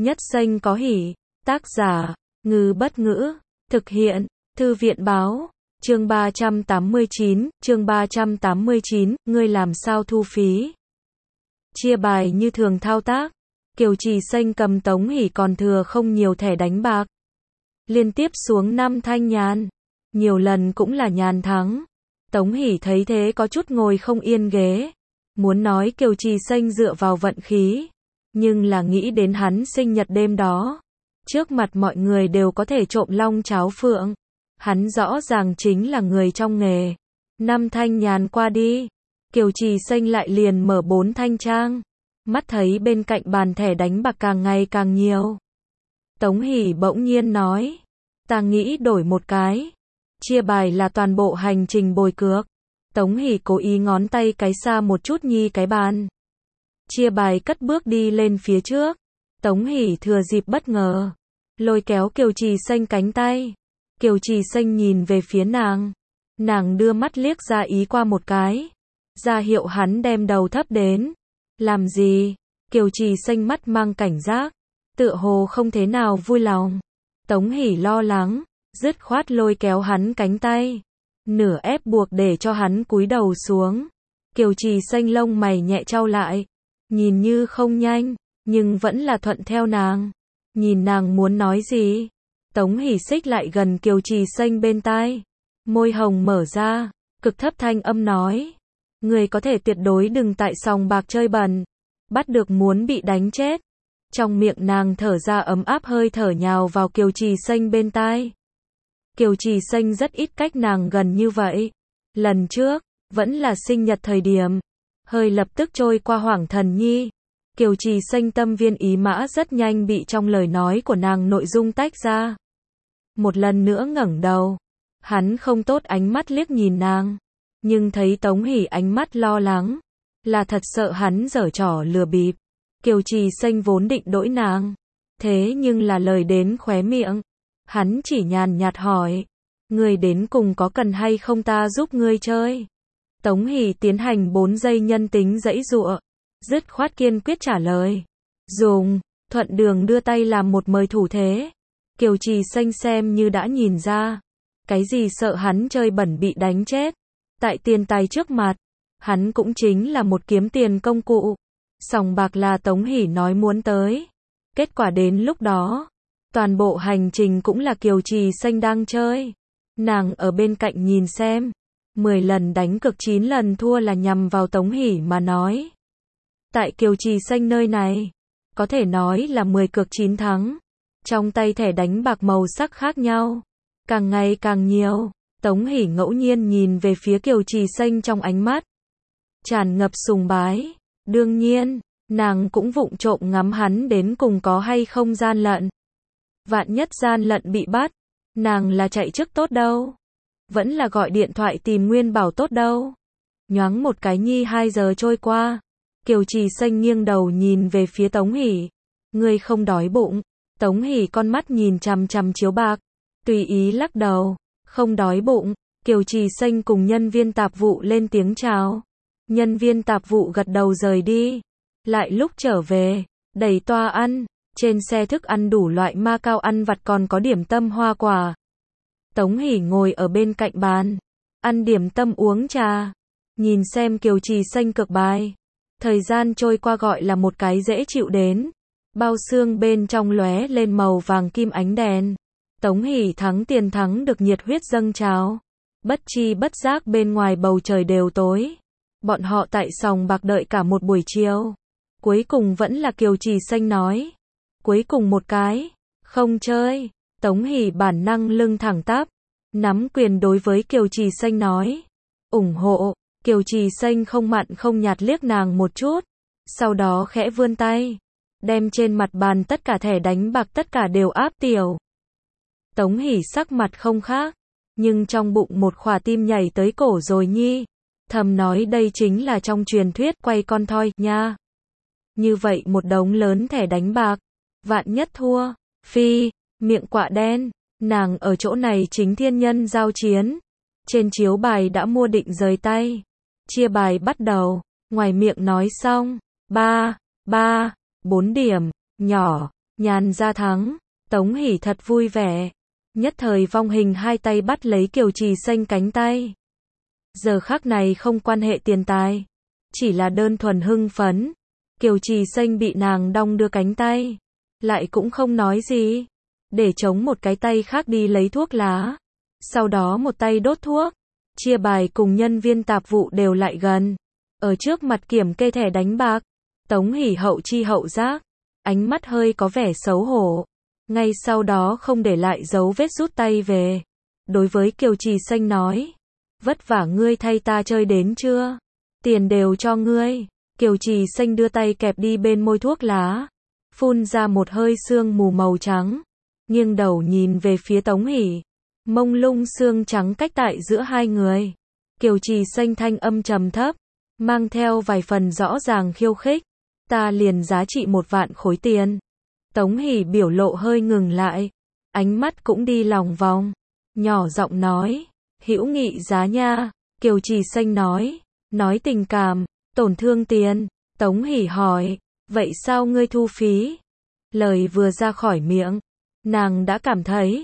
Nhất xanh có hỉ. Tác giả, Ngư Bất Ngữ. Thực hiện, Thư viện Báo. Chương 389, ngươi làm sao thu phí? Chia bài như thường thao tác. Kiều Trì Xanh cầm Tống Hỷ còn thừa không nhiều thẻ đánh bạc. Liên tiếp xuống 5 thanh nhàn. Nhiều lần cũng là nhàn thắng. Tống Hỷ thấy thế có chút ngồi không yên ghế. Muốn nói Kiều Trì Xanh dựa vào vận khí. Nhưng là nghĩ đến hắn sinh nhật đêm đó. Trước mặt mọi người đều có thể trộm long cháo phượng. Hắn rõ ràng chính là người trong nghề. 5 thanh nhàn qua đi. Kiều Trì Xanh lại liền mở 4 thanh trang. Mắt thấy bên cạnh bàn thẻ đánh bạc càng ngày càng nhiều. Tống Hỷ bỗng nhiên nói. Ta nghĩ đổi một cái. Chia bài là toàn bộ hành trình bồi cược. Tống Hỷ cố ý ngón tay cái xa một chút nhi cái bàn. Chia bài cất bước đi lên phía trước. Tống Hỷ thừa dịp bất ngờ. Lôi kéo Kiều Trì Xanh cánh tay. Kiều Trì Xanh nhìn về phía nàng. Nàng đưa mắt liếc ra ý qua một cái. Ra hiệu hắn đem đầu thấp đến. Làm gì? Kiều Trì Xanh mắt mang cảnh giác. Tựa hồ không thế nào vui lòng. Tống Hỷ lo lắng. Dứt khoát lôi kéo hắn cánh tay. Nửa ép buộc để cho hắn cúi đầu xuống. Kiều Trì Xanh lông mày nhẹ chau lại. Nhìn như không nhanh. Nhưng vẫn là thuận theo nàng. Nhìn nàng muốn nói gì. Tống Hỷ xích lại gần Kiều Trì Xanh bên tai. Môi hồng mở ra. Cực thấp thanh âm nói. Người có thể tuyệt đối đừng tại sòng bạc chơi bẩn. Bắt được muốn bị đánh chết. Trong miệng nàng thở ra ấm áp hơi thở nhào vào Kiều Trì Xanh bên tai. Kiều Trì Xanh rất ít cách nàng gần như vậy. Lần trước, vẫn là sinh nhật thời điểm. Hơi lập tức trôi qua hoảng thần nhi. Kiều Trì Xanh tâm viên ý mã rất nhanh bị trong lời nói của nàng nội dung tách ra. Một lần nữa ngẩng đầu. Hắn không tốt ánh mắt liếc nhìn nàng. Nhưng thấy Tống Hỷ ánh mắt lo lắng. Là thật sợ hắn giở trò lừa bịp. Kiều Trì Xanh vốn định đỗi nàng. Thế nhưng là lời đến khóe miệng. Hắn chỉ nhàn nhạt hỏi. Ngươi đến cùng có cần hay không ta giúp ngươi chơi? Tống Hỷ tiến hành 4 giây nhân tính giãy giụa. Dứt khoát kiên quyết trả lời. Dùng. Thuận đường đưa tay làm một mời thủ thế. Kiều Trì Xanh xem như đã nhìn ra. Cái gì sợ hắn chơi bẩn bị đánh chết. Tại tiền tài trước mặt. Hắn cũng chính là một kiếm tiền công cụ. Sòng bạc là Tống Hỷ nói muốn tới. Kết quả đến lúc đó. Toàn bộ hành trình cũng là Kiều Trì Xanh đang chơi. Nàng ở bên cạnh nhìn xem. 10 lần đánh cược 9 lần thua là nhằm vào Tống Hỷ mà nói. Tại Kiều Trì Xanh nơi này. Có thể nói là 10 cược 9 thắng. Trong tay thẻ đánh bạc màu sắc khác nhau. Càng ngày càng nhiều. Tống Hỷ ngẫu nhiên nhìn về phía Kiều Trì Xanh trong ánh mắt. Tràn ngập sùng bái. Đương nhiên, nàng cũng vụng trộm ngắm hắn đến cùng có hay không gian lận. Vạn nhất gian lận bị bắt. Nàng là chạy trước tốt đâu. Vẫn là gọi điện thoại tìm Nguyên Bảo tốt đâu. Nhoáng một cái nhi 2 giờ trôi qua. Kiều Trì Xanh nghiêng đầu nhìn về phía Tống Hỷ. Ngươi không đói bụng. Tống Hỷ con mắt nhìn chằm chằm chiếu bạc. Tùy ý lắc đầu. Không đói bụng. Kiều Trì Xanh cùng nhân viên tạp vụ lên tiếng chào. Nhân viên tạp vụ gật đầu rời đi. Lại lúc trở về. Đầy toa ăn. Trên xe thức ăn đủ loại ma cao ăn vặt còn có điểm tâm hoa quả. Tống Hỷ ngồi ở bên cạnh bàn. Ăn điểm tâm uống trà. Nhìn xem Kiều Trì Xanh cược bài. Thời gian trôi qua gọi là một cái dễ chịu đến. Bao xương bên trong lóe lên màu vàng kim ánh đèn. Tống Hỷ thắng tiền thắng được nhiệt huyết dâng trào. Bất chi bất giác bên ngoài bầu trời đều tối. Bọn họ tại sòng bạc đợi cả một buổi chiều. Cuối cùng vẫn là Kiều Trì Xanh nói. Cuối cùng một cái. Không chơi. Tống Hỷ bản năng lưng thẳng tắp. Nắm quyền đối với Kiều Trì Xanh nói. Ủng hộ. Kiều Trì Xanh không mặn không nhạt liếc nàng một chút. Sau đó khẽ vươn tay. Đem trên mặt bàn tất cả thẻ đánh bạc tất cả đều áp tiểu. Tống Hỷ sắc mặt không khác. Nhưng trong bụng một khỏa tim nhảy tới cổ rồi nhi. Thầm nói đây chính là trong truyền thuyết quay con thoi nha. Như vậy một đống lớn thẻ đánh bạc. Vạn nhất thua. Phi. Miệng quạ đen. Nàng ở chỗ này chính thiên nhân giao chiến. Trên chiếu bài đã mua định rời tay. Chia bài bắt đầu. Ngoài miệng nói xong. 3, 4 điểm. Nhỏ. Nhàn gia thắng, Tống Hỷ thật vui vẻ. Nhất thời vong hình hai tay bắt lấy Kiều Trì Xanh cánh tay. Giờ khắc này không quan hệ tiền tài, chỉ là đơn thuần hưng phấn. Kiều Trì Xanh bị nàng đong đưa cánh tay, lại cũng không nói gì, để chống một cái tay khác đi lấy thuốc lá. Sau đó một tay đốt thuốc. Chia bài cùng nhân viên tạp vụ đều lại gần, ở trước mặt kiểm kê thẻ đánh bạc. Tống Hỷ hậu chi hậu giác, ánh mắt hơi có vẻ xấu hổ. Ngay sau đó không để lại dấu vết rút tay về. Đối với Kiều Trì Xanh nói, vất vả ngươi thay ta chơi đến chưa? Tiền đều cho ngươi. Kiều Trì Xanh đưa tay kẹp đi bên môi thuốc lá, phun ra một hơi sương mù màu trắng, nghiêng đầu nhìn về phía Tống Hỷ. Mông lung xương trắng cách tại giữa hai người. Kiều Trì Xanh thanh âm trầm thấp, mang theo vài phần rõ ràng khiêu khích. Ta liền giá trị 1 vạn khối tiền. Tống Hỷ biểu lộ hơi ngừng lại, ánh mắt cũng đi lòng vòng, nhỏ giọng nói, hữu nghị giá nha. Kiều Trì Xanh nói tình cảm, tổn thương tiền. Tống Hỷ hỏi, vậy sao ngươi thu phí? Lời vừa ra khỏi miệng, nàng đã cảm thấy,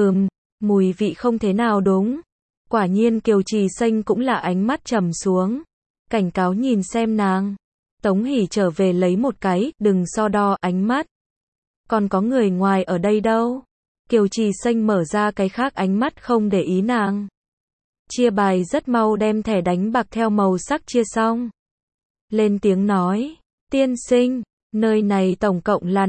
mùi vị không thế nào đúng. Quả nhiên Kiều Trì Xanh cũng là ánh mắt trầm xuống, cảnh cáo nhìn xem nàng. Tống Hỷ trở về lấy một cái, đừng so đo ánh mắt. Còn có người ngoài ở đây đâu? Kiều Trì Xanh mở ra cái khác ánh mắt không để ý nàng. Chia bài rất mau đem thẻ đánh bạc theo màu sắc chia xong. Lên tiếng nói, tiên sinh, nơi này tổng cộng là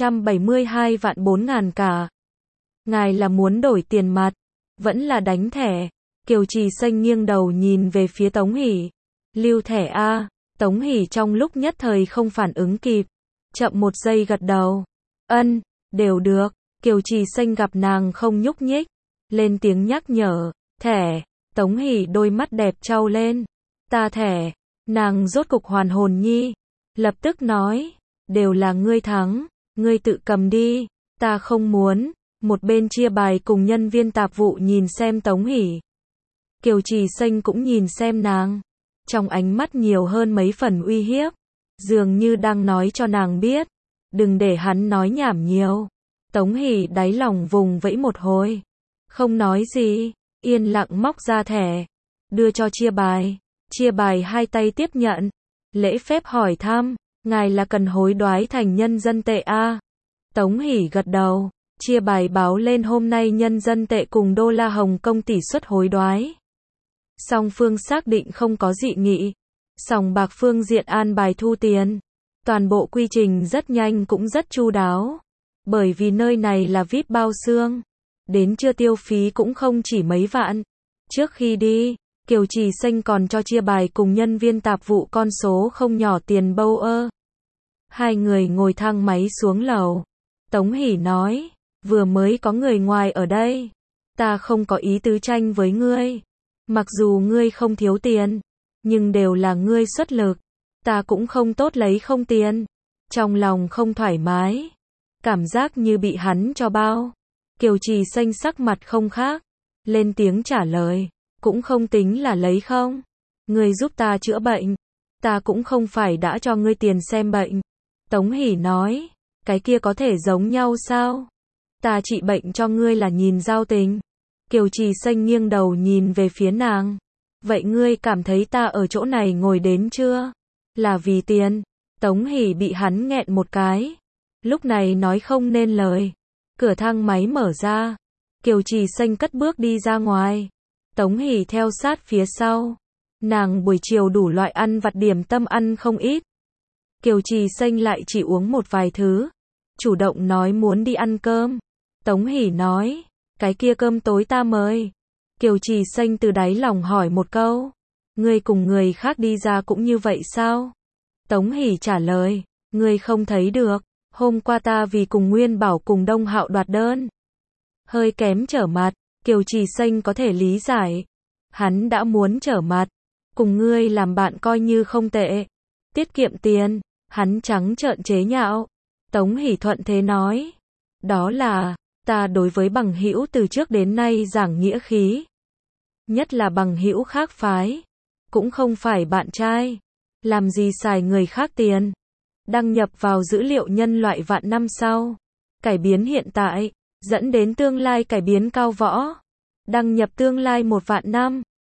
572 vạn 4 ngàn cả. Ngài là muốn đổi tiền mặt, vẫn là đánh thẻ? Kiều Trì Xanh nghiêng đầu nhìn về phía Tống Hỷ. Lưu thẻ a. Tống Hỷ trong lúc nhất thời không phản ứng kịp, chậm một giây gật đầu. Ân, đều được. Kiều Trì Xanh gặp nàng không nhúc nhích, lên tiếng nhắc nhở, thẻ. Tống Hỷ đôi mắt đẹp trao lên. Ta thẻ. Nàng rốt cục hoàn hồn nhi, lập tức nói, đều là ngươi thắng, ngươi tự cầm đi, ta không muốn. Một bên chia bài cùng nhân viên tạp vụ nhìn xem Tống Hỷ. Kiều Trì Xanh cũng nhìn xem nàng, trong ánh mắt nhiều hơn mấy phần uy hiếp, dường như đang nói cho nàng biết, đừng để hắn nói nhảm nhiều. Tống Hỷ đáy lòng vùng vẫy một hồi, không nói gì, yên lặng móc ra thẻ, đưa cho chia bài. Chia bài hai tay tiếp nhận, lễ phép hỏi thăm, ngài là cần hối đoái thành nhân dân tệ a? Tống Hỷ gật đầu. Chia bài báo lên hôm nay nhân dân tệ cùng đô la Hồng Kông tỷ suất hối đoái. Song phương xác định không có dị nghị. Sòng bạc phương diện an bài thu tiền. Toàn bộ quy trình rất nhanh cũng rất chu đáo. Bởi vì nơi này là VIP bao xương. Đến trưa tiêu phí cũng không chỉ mấy vạn. Trước khi đi, Kiều Trì Xanh còn cho chia bài cùng nhân viên tạp vụ con số không nhỏ tiền bâu ơ. Hai người ngồi thang máy xuống lầu. Tống Hỷ nói, vừa mới có người ngoài ở đây. Ta không có ý tứ tranh với ngươi. Mặc dù ngươi không thiếu tiền, nhưng đều là ngươi xuất lực. Ta cũng không tốt lấy không tiền. Trong lòng không thoải mái. Cảm giác như bị hắn cho bao. Kiều Trì Xanh sắc mặt không khác. Lên tiếng trả lời. Cũng không tính là lấy không. Ngươi giúp ta chữa bệnh. Ta cũng không phải đã cho ngươi tiền xem bệnh. Tống Hỷ nói. Cái kia có thể giống nhau sao? Ta trị bệnh cho ngươi là nhìn giao tình. Kiều Trì Xanh nghiêng đầu nhìn về phía nàng. Vậy ngươi cảm thấy ta ở chỗ này ngồi đến chưa? Là vì tiền. Tống Hỷ bị hắn nghẹn một cái. Lúc này nói không nên lời. Cửa thang máy mở ra. Kiều Trì Xanh cất bước đi ra ngoài. Tống Hỷ theo sát phía sau. Nàng buổi chiều đủ loại ăn vặt điểm tâm ăn không ít. Kiều Trì Xanh lại chỉ uống một vài thứ. Chủ động nói muốn đi ăn cơm. Tống Hỷ nói, cái kia cơm tối ta mời. Kiều Trì Xanh từ đáy lòng hỏi một câu. Ngươi cùng người khác đi ra cũng như vậy sao? Tống Hỷ trả lời, ngươi không thấy được. Hôm qua ta vì cùng Nguyên Bảo cùng Đông Hạo đoạt đơn. Hơi kém trở mặt. Kiều Trì Xanh có thể lý giải. Hắn đã muốn trở mặt. Cùng ngươi làm bạn coi như không tệ. Tiết kiệm tiền. Hắn trắng trợn chế nhạo. Tống Hỷ thuận thế nói. Đó là, ta đối với bằng hữu từ trước đến nay giảng nghĩa khí. Nhất là bằng hữu khác phái. Cũng không phải bạn trai. Làm gì xài người khác tiền. Đăng nhập vào dữ liệu nhân loại vạn năm sau. cải biến hiện tại, dẫn đến tương lai cải biến cao võ. Đăng nhập tương lai 1 vạn năm.